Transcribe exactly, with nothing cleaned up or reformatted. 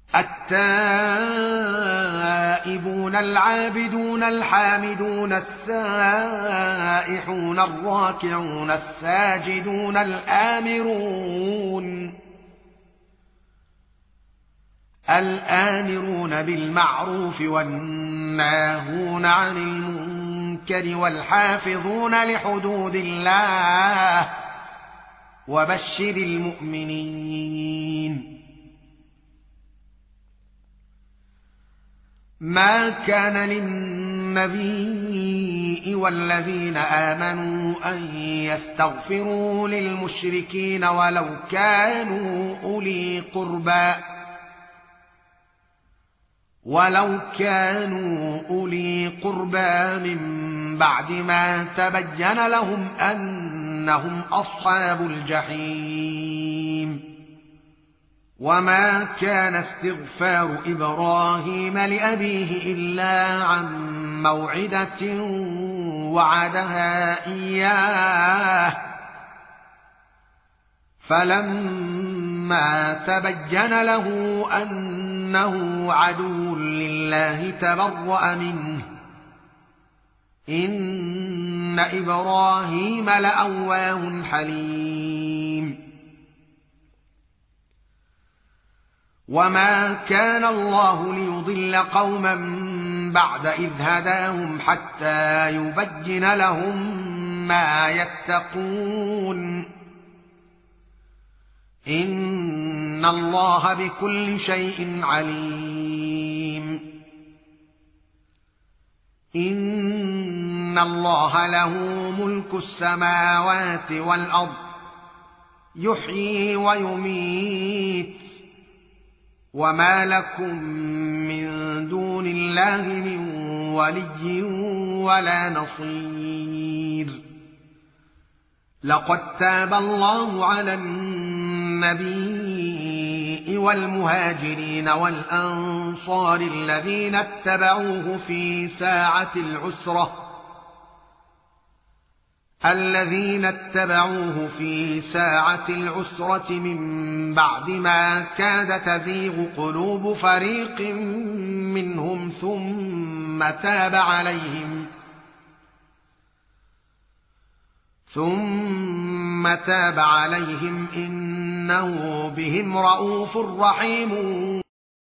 التائبون العابدون الحامدون السائحون الراكعون الساجدون الآمرون الآمرون بالمعروف والناهون عن المنكر والحافظون لحدود الله وبشر المؤمنين. ما كان للنبي والذين آمنوا أن يستغفروا للمشركين ولو كانوا أولي قربى ولو كانوا أولي قربى من بعد ما تبين لهم أنهم أصحاب الجحيم. وما كان استغفار إبراهيم لأبيه إلا عن موعدة وعدها إياه فلما تبين له أنه عدو لله تبرأ منه إن إبراهيم لأواه حليم. وما كان الله ليضل قوما بعد إذ هداهم حتى يبين لهم ما يتقون إن الله بكل شيء عليم. إن الله له ملك السماوات والأرض يحيي ويميت وما لكم من دون الله من ولي ولا نصير. لقد تاب الله على النبي والمهاجرين والأنصار الذين اتبعوه في ساعة العسرة الذين اتبعوه في ساعة العسرة من بعد ما كاد تزيغ قلوب فريق منهم ثم تاب عليهم ثم تاب عليهم إنه بهم رءوف رحيم.